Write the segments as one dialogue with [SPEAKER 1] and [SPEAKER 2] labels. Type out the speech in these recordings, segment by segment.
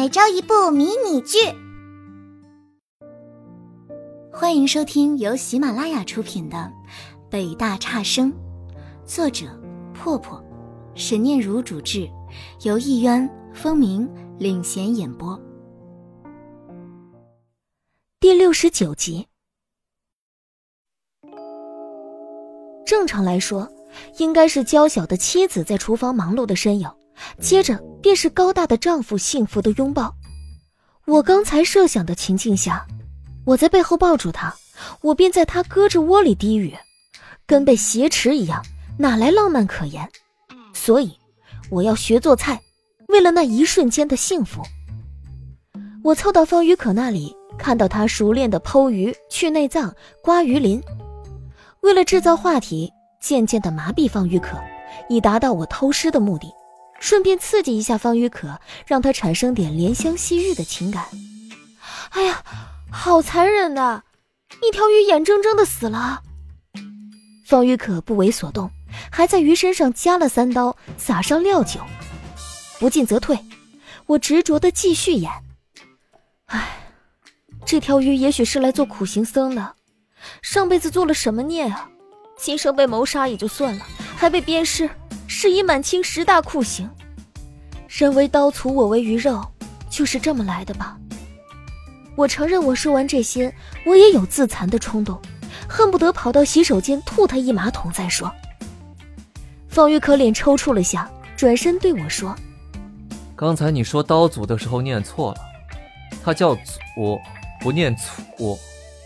[SPEAKER 1] 每周一部迷你剧。欢迎收听由喜马拉雅出品的《北大差生》，作者破破，沈念如主制，由艺渊、风鸣领衔演播。第69集。正常来说，应该是娇小的妻子在厨房忙碌的身影，接着便是高大的丈夫幸福的拥抱。我刚才设想的情境下，我在背后抱住他，我便在他胳肢窝里低语，跟被挟持一样，哪来浪漫可言？所以我要学做菜，为了那一瞬间的幸福。我凑到方于可那里，看到他熟练地剖鱼、去内脏、刮鱼鳞。为了制造话题，渐渐地麻痹方于可，以达到我偷师的目的，顺便刺激一下方于可，让他产生点怜香惜玉的情感。哎呀，好残忍呐！一条鱼眼睁睁地死了。方于可不为所动，还在鱼身上加了3刀，撒上料酒。不进则退，我执着地继续演。哎，这条鱼也许是来做苦行僧的，上辈子做了什么孽啊？今生被谋杀也就算了，还被鞭尸，是以满清10大酷刑。人为刀俎，我为鱼肉，就是这么来的吧。我承认我说完这些，我也有自残的冲动，恨不得跑到洗手间吐他一马桶再说。方于可脸抽搐了下，转身对我说：
[SPEAKER 2] 刚才你说刀俎的时候念错了，它叫俎，不念俎。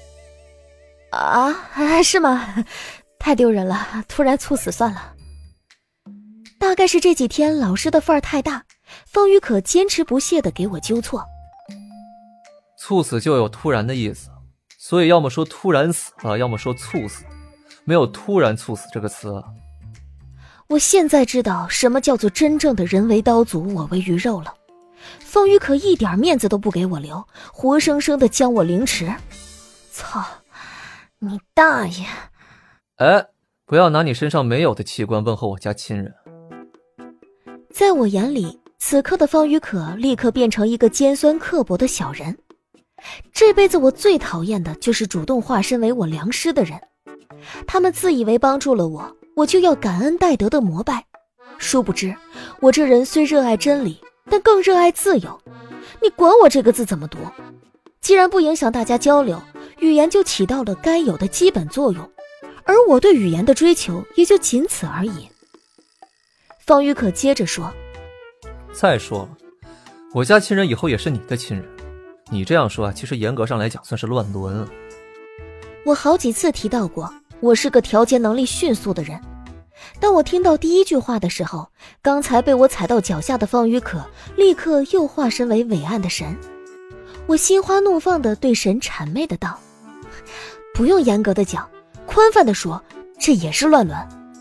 [SPEAKER 1] 啊，是吗？太丢人了，突然猝死算了。大概是这几天老师的范儿太大，方于可坚持不懈地给我纠错。
[SPEAKER 2] 猝死就有突然的意思，所以要么说突然死了，要么说猝死，没有突然猝死这个词。
[SPEAKER 1] 我现在知道什么叫做真正的人为刀俎，我为鱼肉了。方于可一点面子都不给我留，活生生地将我凌迟。操，你大爷！
[SPEAKER 2] 哎，不要拿你身上没有的器官问候我家亲人。
[SPEAKER 1] 在我眼里，此刻的方于可立刻变成一个尖酸刻薄的小人。这辈子我最讨厌的就是主动化身为我良师的人，他们自以为帮助了我，我就要感恩戴德的膜拜。殊不知，我这人虽热爱真理，但更热爱自由。你管我这个字怎么读？既然不影响大家交流，语言就起到了该有的基本作用，而我对语言的追求也就仅此而已。方于可接着说：
[SPEAKER 2] 再说了，我家亲人以后也是你的亲人，你这样说啊，其实严格上来讲算是乱伦。
[SPEAKER 1] 我好几次提到过，我是个调节能力迅速的人。当我听到第一句话的时候，刚才被我踩到脚下的方于可立刻又化身为伟岸的神。我心花怒放地对神谄媚的道：不用严格的讲，宽泛的说，这也是乱伦。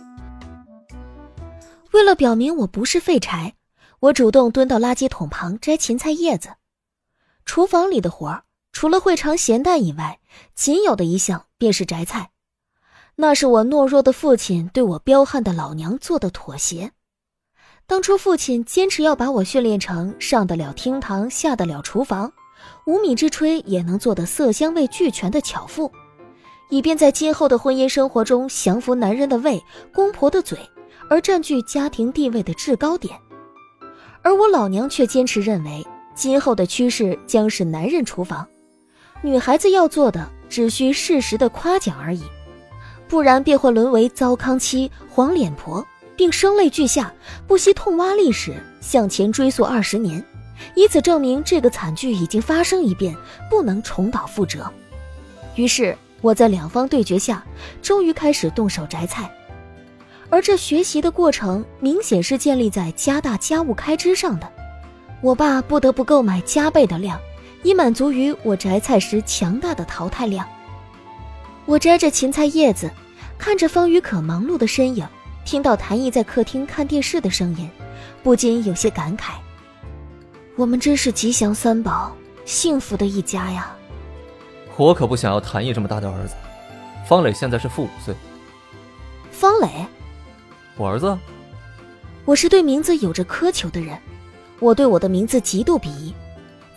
[SPEAKER 1] 为了表明我不是废柴，我主动蹲到垃圾桶旁摘芹菜叶子。厨房里的活儿，除了会尝咸淡以外，仅有的一项便是摘菜。那是我懦弱的父亲对我彪悍的老娘做的妥协。当初父亲坚持要把我训练成上得了厅堂下得了厨房，5米之炊也能做得色香味俱全的巧妇，以便在今后的婚姻生活中降服男人的胃、公婆的嘴，而占据家庭地位的制高点。而我老娘却坚持认为，今后的趋势将是男人厨房，女孩子要做的只需适时的夸奖而已，不然便会沦为糟糠妻、黄脸婆，并声泪俱下，不惜痛挖历史，向前追溯20年，以此证明这个惨剧已经发生一遍，不能重蹈覆辙。于是我在两方对决下，终于开始动手摘菜。而这学习的过程明显是建立在加大家务开支上的，我爸不得不购买加倍的量，以满足于我摘菜时强大的淘汰量。我摘着芹菜叶子，看着方于可忙碌的身影，听到谭毅在客厅看电视的声音，不禁有些感慨。我们真是吉祥3宝，幸福的一家呀。
[SPEAKER 2] 我可不想要谭毅这么大的儿子。方磊现在是负5岁。
[SPEAKER 1] 方磊？
[SPEAKER 2] 我儿子？
[SPEAKER 1] 我是对名字有着苛求的人，我对我的名字极度鄙夷。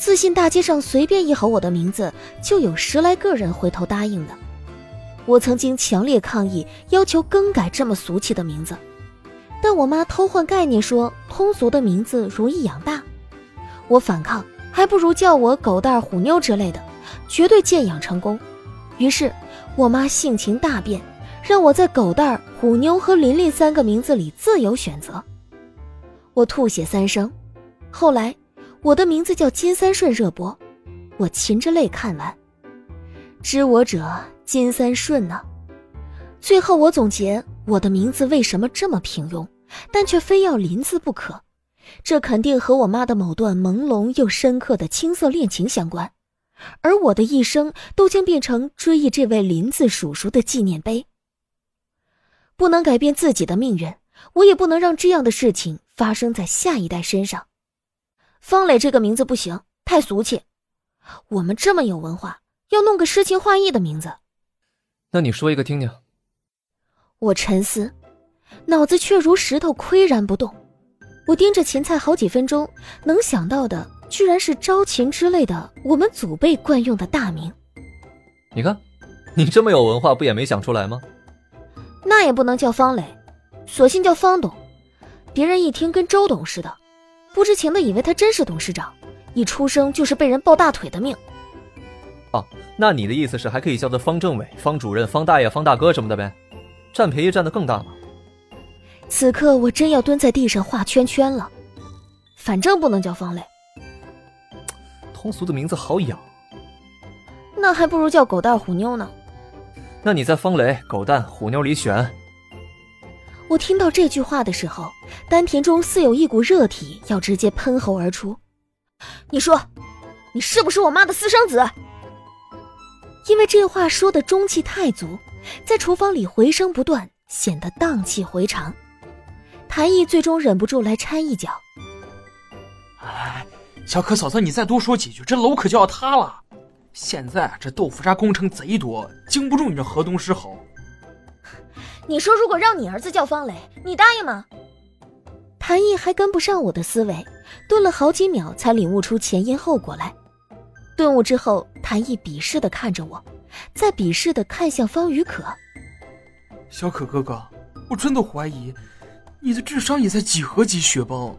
[SPEAKER 1] 自信大街上随便一吼我的名字，就有10来个人回头答应的。我曾经强烈抗议，要求更改这么俗气的名字，但我妈偷换概念说通俗的名字容易养大。我反抗，还不如叫我狗蛋虎妞之类的，绝对渐养成功。于是我妈性情大变，让我在狗蛋、虎妞和琳琳3个名字里自由选择。我吐血3声。后来我的名字叫金三顺热播，我噙着泪看完。知我者金三顺呢。最后我总结我的名字为什么这么平庸，但却非要林字不可，这肯定和我妈的某段朦胧又深刻的青涩恋情相关，而我的一生都将变成追忆这位林字叔叔的纪念碑。不能改变自己的命运，我也不能让这样的事情发生在下一代身上。方磊这个名字不行，太俗气。我们这么有文化，要弄个诗情画意的名字。
[SPEAKER 2] 那你说一个听听。
[SPEAKER 1] 我沉思，脑子却如石头岿然不动。我盯着芹菜好几分钟，能想到的居然是招秦之类的我们祖辈惯用的大名。
[SPEAKER 2] 你看，你这么有文化，不也没想出来吗？
[SPEAKER 1] 那也不能叫方磊，索性叫方董，别人一听跟周董似的，不知情的以为他真是董事长，一出生就是被人抱大腿的命。
[SPEAKER 2] 哦，那你的意思是还可以叫做方政委、方主任、方大爷、方大哥什么的呗？占便宜占得更大了。
[SPEAKER 1] 此刻我真要蹲在地上画圈圈了，反正不能叫方磊。
[SPEAKER 2] 通俗的名字好养，
[SPEAKER 1] 那还不如叫狗蛋虎妞呢。
[SPEAKER 2] 那你在方磊、狗蛋、虎妞里选。
[SPEAKER 1] 我听到这句话的时候，丹田中似有一股热体要直接喷喉而出。你说，你是不是我妈的私生子？因为这话说的中气太足，在厨房里回声不断，显得荡气回肠。谭毅最终忍不住来掺一脚。
[SPEAKER 3] 哎，小可嫂子，你再多说几句，这楼可就要塌了。现在这豆腐渣工程贼多，经不住你这河东狮吼。
[SPEAKER 1] 你说如果让你儿子叫方磊，你答应吗？谭毅还跟不上我的思维，顿了好几秒才领悟出前因后果来。顿悟之后，谭毅鄙视地看着我，再鄙视地看向方雨可。
[SPEAKER 3] 小可哥哥，我真的怀疑你的智商也在几何级雪崩。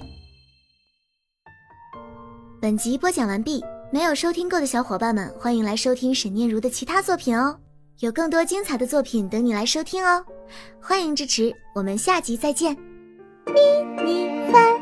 [SPEAKER 4] 本集播讲完毕，没有收听过的小伙伴们，欢迎来收听沈念如的其他作品哦，有更多精彩的作品等你来收听哦，欢迎支持，我们下集再见。咪咪番。